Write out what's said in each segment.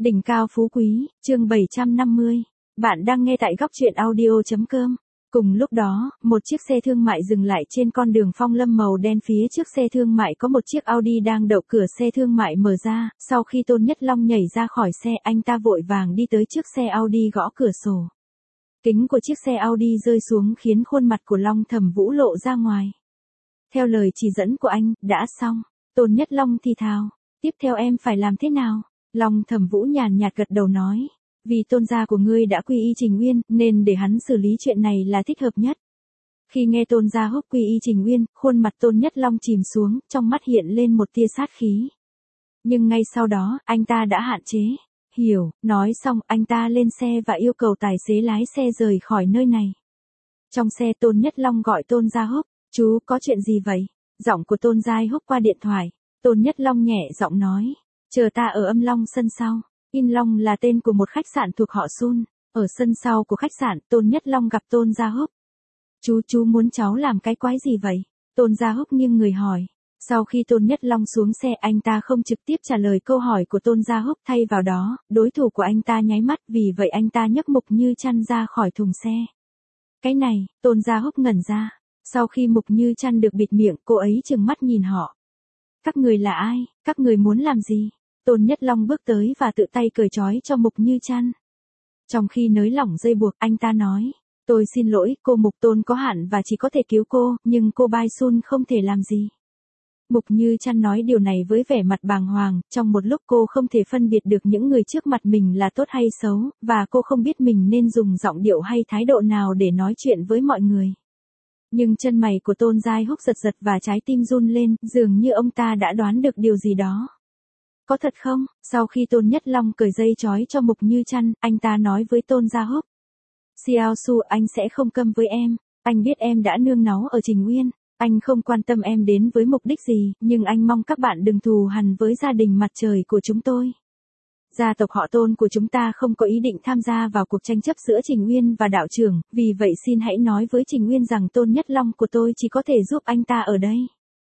Đỉnh cao phú quý, chương 750. Bạn đang nghe tại góc truyện audio.com. Cùng lúc đó, một chiếc xe thương mại dừng lại trên con đường phong lâm màu đen, phía trước xe thương mại có một chiếc Audi đang đậu, cửa xe thương mại mở ra, sau khi Tôn Nhất Long nhảy ra khỏi xe, anh ta vội vàng đi tới trước xe Audi gõ cửa sổ. Kính của chiếc xe Audi rơi xuống khiến khuôn mặt của Long Thẩm Vũ lộ ra ngoài. Theo lời chỉ dẫn của anh, đã xong. Tôn Nhất Long thì thào, tiếp theo em phải làm thế nào? Long Thẩm Vũ nhàn nhạt gật đầu nói, vì tôn gia của ngươi đã quy y Trình Uyên, nên để hắn xử lý chuyện này là thích hợp nhất. Khi nghe tôn gia húc quy y Trình Uyên, khuôn mặt Tôn Nhất Long chìm xuống, trong mắt hiện lên một tia sát khí. Nhưng ngay sau đó, anh ta đã hạn chế. Hiểu, nói xong, anh ta lên xe và yêu cầu tài xế lái xe rời khỏi nơi này. Trong xe Tôn Nhất Long gọi Tôn gia húc, chú có chuyện gì vậy? Giọng của Tôn gia húc qua điện thoại. Tôn Nhất Long nhẹ giọng nói, chờ ta ở Âm Long sân sau. In Long là tên của một khách sạn thuộc họ Sun. Ở sân sau của khách sạn, Tôn Nhất Long gặp Tôn gia húc. Chú muốn cháu làm cái quái gì vậy? Tôn gia húc nghiêng người hỏi. Sau khi Tôn Nhất Long xuống xe, anh ta không trực tiếp trả lời câu hỏi của Tôn gia húc, thay vào đó, đối thủ của anh ta nháy mắt, vì vậy anh ta nhấc Mục Như Chăn ra khỏi thùng xe. Cái này, Tôn gia húc ngẩn ra. Sau khi Mục Như Chăn được bịt miệng, cô ấy trừng mắt nhìn họ. Các người là ai? Các người muốn làm gì? Tôn Nhất Long bước tới và tự tay cởi trói cho Mục Như Chăn. Trong khi nới lỏng dây buộc, anh ta nói, tôi xin lỗi, cô Mục Tôn có hạn và chỉ có thể cứu cô, nhưng cô Bai Sun không thể làm gì. Mục Như Chăn nói điều này với vẻ mặt bàng hoàng, trong một lúc cô không thể phân biệt được những người trước mặt mình là tốt hay xấu, và cô không biết mình nên dùng giọng điệu hay thái độ nào để nói chuyện với mọi người. Nhưng chân mày của Tôn gia húc giật giật và trái tim run lên, dường như ông ta đã đoán được điều gì đó. Có thật không? Sau khi Tôn Nhất Long cởi dây trói cho Mục Như Chăn, anh ta nói với Tôn gia húc. Xiao Su, anh sẽ không câm với em. Anh biết em đã nương náu ở Trình Uyên. Anh không quan tâm em đến với mục đích gì, nhưng anh mong các bạn đừng thù hằn với gia đình mặt trời của chúng tôi. Gia tộc họ Tôn của chúng ta không có ý định tham gia vào cuộc tranh chấp giữa Trình Uyên và đạo trưởng, vì vậy xin hãy nói với Trình Uyên rằng Tôn Nhất Long của tôi chỉ có thể giúp anh ta ở đây.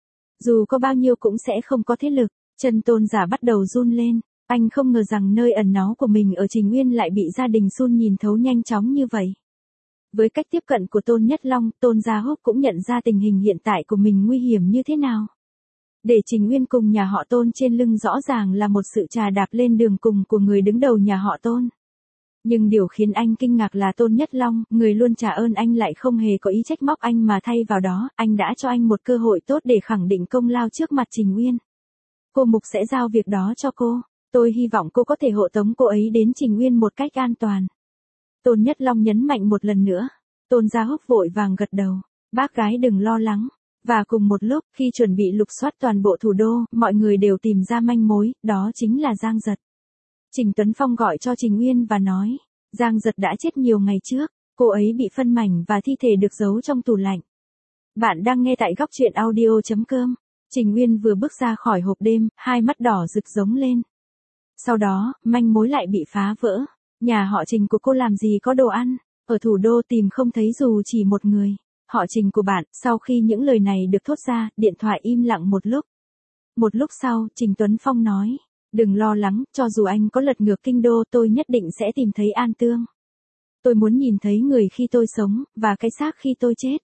Dù có bao nhiêu cũng sẽ không có thế lực. Chân Tôn giả bắt đầu run lên, anh không ngờ rằng nơi ẩn náu của mình ở Trình Uyên lại bị gia đình Sun nhìn thấu nhanh chóng như vậy. Với cách tiếp cận của Tôn Nhất Long, Tôn gia húc cũng nhận ra tình hình hiện tại của mình nguy hiểm như thế nào. Để Trình Uyên cùng nhà họ Tôn trên lưng rõ ràng là một sự trà đạp lên đường cùng của người đứng đầu nhà họ Tôn. Nhưng điều khiến anh kinh ngạc là Tôn Nhất Long, người luôn trả ơn anh, lại không hề có ý trách móc anh mà thay vào đó, anh đã cho anh một cơ hội tốt để khẳng định công lao trước mặt Trình Uyên. Cô Mục sẽ giao việc đó cho cô. Tôi hy vọng cô có thể hộ tống cô ấy đến Trình Uyên một cách an toàn. Tôn Nhất Long nhấn mạnh một lần nữa. Tôn gia húc vội vàng gật đầu. Bác gái đừng lo lắng. Và cùng một lúc, khi chuẩn bị lục soát toàn bộ thủ đô, mọi người đều tìm ra manh mối, đó chính là Giang Giật. Trình Tuấn Phong gọi cho Trình Uyên và nói, Giang Giật đã chết nhiều ngày trước, cô ấy bị phân mảnh và thi thể được giấu trong tủ lạnh. Bạn đang nghe tại góc truyện audio.com. Trình Uyên vừa bước ra khỏi hộp đêm, hai mắt đỏ rực giống lên. Sau đó, manh mối lại bị phá vỡ. Nhà họ Trình của cô làm gì có đồ ăn, ở thủ đô tìm không thấy dù chỉ một người. Họ Trình của bạn, sau khi những lời này được thốt ra, điện thoại im lặng một lúc. Một lúc sau, Trình Tuấn Phong nói, đừng lo lắng, cho dù anh có lật ngược kinh đô tôi nhất định sẽ tìm thấy An Tương. Tôi muốn nhìn thấy người khi tôi sống, và cái xác khi tôi chết.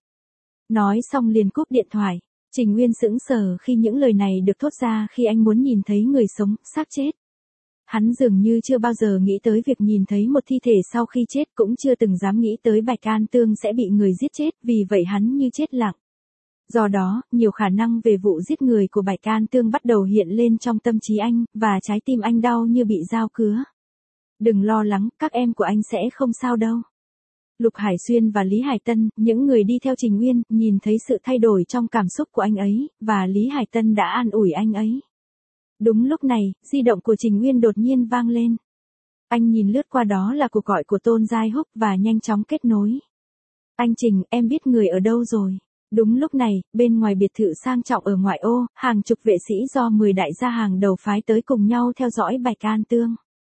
Nói xong liền cúp điện thoại. Trình Uyên sững sờ khi những lời này được thốt ra, khi anh muốn nhìn thấy người sống, xác chết. Hắn dường như chưa bao giờ nghĩ tới việc nhìn thấy một thi thể sau khi chết, cũng chưa từng dám nghĩ tới Bạch An Tương sẽ bị người giết chết, vì vậy hắn như chết lặng. Do đó, nhiều khả năng về vụ giết người của Bạch An Tương bắt đầu hiện lên trong tâm trí anh, và trái tim anh đau như bị dao cứa. Đừng lo lắng, các em của anh sẽ không sao đâu. Lục Hải Xuyên và Lý Hải Tân, những người đi theo Trình Uyên, nhìn thấy sự thay đổi trong cảm xúc của anh ấy, và Lý Hải Tân đã an ủi anh ấy. Đúng lúc này, di động của Trình Uyên đột nhiên vang lên. Anh nhìn lướt qua, đó là cuộc gọi của Tôn gia húc và nhanh chóng kết nối. Anh Trình, em biết người ở đâu rồi. Đúng lúc này, bên ngoài biệt thự sang trọng ở ngoại ô, hàng chục vệ sĩ do 10 đại gia hàng đầu phái tới cùng nhau theo dõi Bạch An Tương.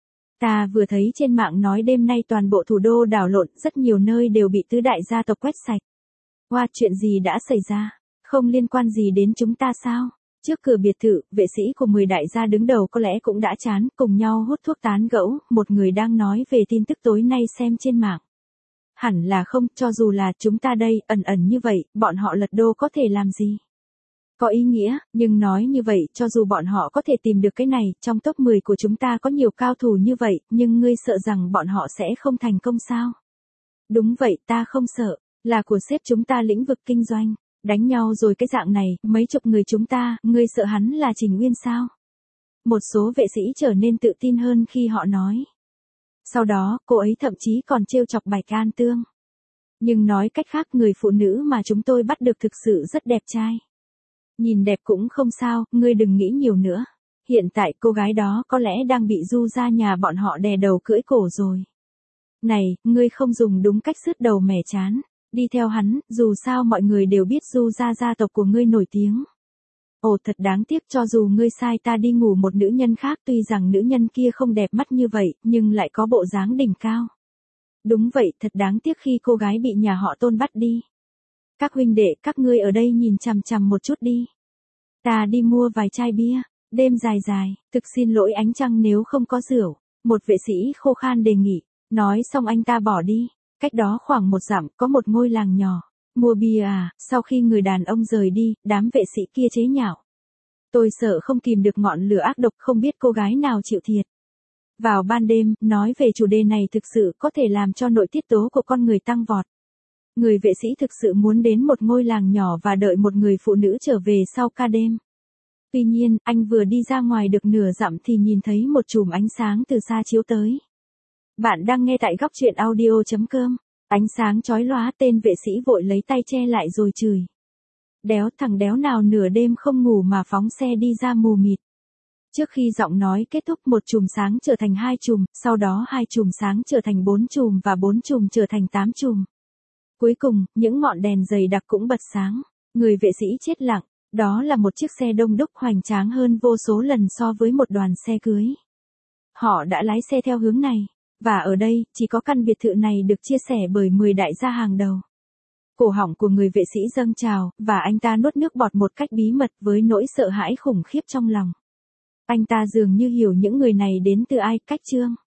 Ta vừa thấy trên mạng nói đêm nay toàn bộ thủ đô đảo lộn, rất nhiều nơi đều bị tứ đại gia tộc quét sạch. Hoa, chuyện gì đã xảy ra? Không liên quan gì đến chúng ta sao? Trước cửa biệt thự, vệ sĩ của 10 đại gia đứng đầu có lẽ cũng đã chán, cùng nhau hút thuốc tán gẫu, một người đang nói về tin tức tối nay xem trên mạng. Hẳn là không, cho dù là chúng ta đây, ẩn ẩn như vậy, bọn họ lật đô có thể làm gì? Có ý nghĩa, nhưng nói như vậy, cho dù bọn họ có thể tìm được cái này, trong top 10 của chúng ta có nhiều cao thủ như vậy, nhưng ngươi sợ rằng bọn họ sẽ không thành công sao? Đúng vậy, ta không sợ, là của sếp chúng ta lĩnh vực kinh doanh. Đánh nhau rồi cái dạng này, mấy chục người chúng ta, ngươi sợ hắn là Trình Uyên sao? Một số vệ sĩ trở nên tự tin hơn khi họ nói. Sau đó, cô ấy thậm chí còn trêu chọc Bạch An Tương. Nhưng nói cách khác, người phụ nữ mà chúng tôi bắt được thực sự rất đẹp trai. Nhìn đẹp cũng không sao, ngươi đừng nghĩ nhiều nữa. Hiện tại cô gái đó có lẽ đang bị Du gia nhà bọn họ đè đầu cưỡi cổ rồi. Này, ngươi không dùng đúng cách sứt đầu mẻ chán. Đi theo hắn, dù sao mọi người đều biết Du gia tộc của ngươi nổi tiếng. Ồ, thật đáng tiếc, cho dù ngươi sai ta đi ngủ một nữ nhân khác, tuy rằng nữ nhân kia không đẹp mắt như vậy, nhưng lại có bộ dáng đỉnh cao. Đúng vậy, thật đáng tiếc khi cô gái bị nhà họ Tôn bắt đi. Các huynh đệ, các ngươi ở đây nhìn chằm chằm một chút đi. Ta đi mua vài chai bia, đêm dài dài, thực xin lỗi ánh trăng nếu không có rượu. Một vệ sĩ khô khan đề nghị, nói xong anh ta bỏ đi. Cách đó khoảng 1 dặm có một ngôi làng nhỏ. Mua bia à? Sau khi người đàn ông rời đi, đám vệ sĩ kia chế nhạo. Tôi sợ không kìm được ngọn lửa ác độc, không biết cô gái nào chịu thiệt. Vào ban đêm, nói về chủ đề này thực sự có thể làm cho nội tiết tố của con người tăng vọt. Người vệ sĩ thực sự muốn đến một ngôi làng nhỏ và đợi một người phụ nữ trở về sau ca đêm. Tuy nhiên, anh vừa đi ra ngoài được nửa dặm thì nhìn thấy một chùm ánh sáng từ xa chiếu tới. Bạn đang nghe tại góc truyện audio.com. Ánh sáng chói lóa, tên vệ sĩ vội lấy tay che lại rồi chửi. Đéo, thằng đéo nào nửa đêm không ngủ mà phóng xe đi ra mù mịt. Trước khi giọng nói kết thúc, một chùm sáng trở thành 2 chùm, sau đó 2 chùm sáng trở thành 4 chùm và 4 chùm trở thành 8 chùm. Cuối cùng, những ngọn đèn dày đặc cũng bật sáng. Người vệ sĩ chết lặng, đó là một chiếc xe đông đúc hoành tráng hơn vô số lần so với một đoàn xe cưới. Họ đã lái xe theo hướng này. Và ở đây, chỉ có căn biệt thự này được chia sẻ bởi 10 đại gia hàng đầu. Cổ họng của người vệ sĩ dâng trào, và anh ta nuốt nước bọt một cách bí mật với nỗi sợ hãi khủng khiếp trong lòng. Anh ta dường như hiểu những người này đến từ ai, cách Trương.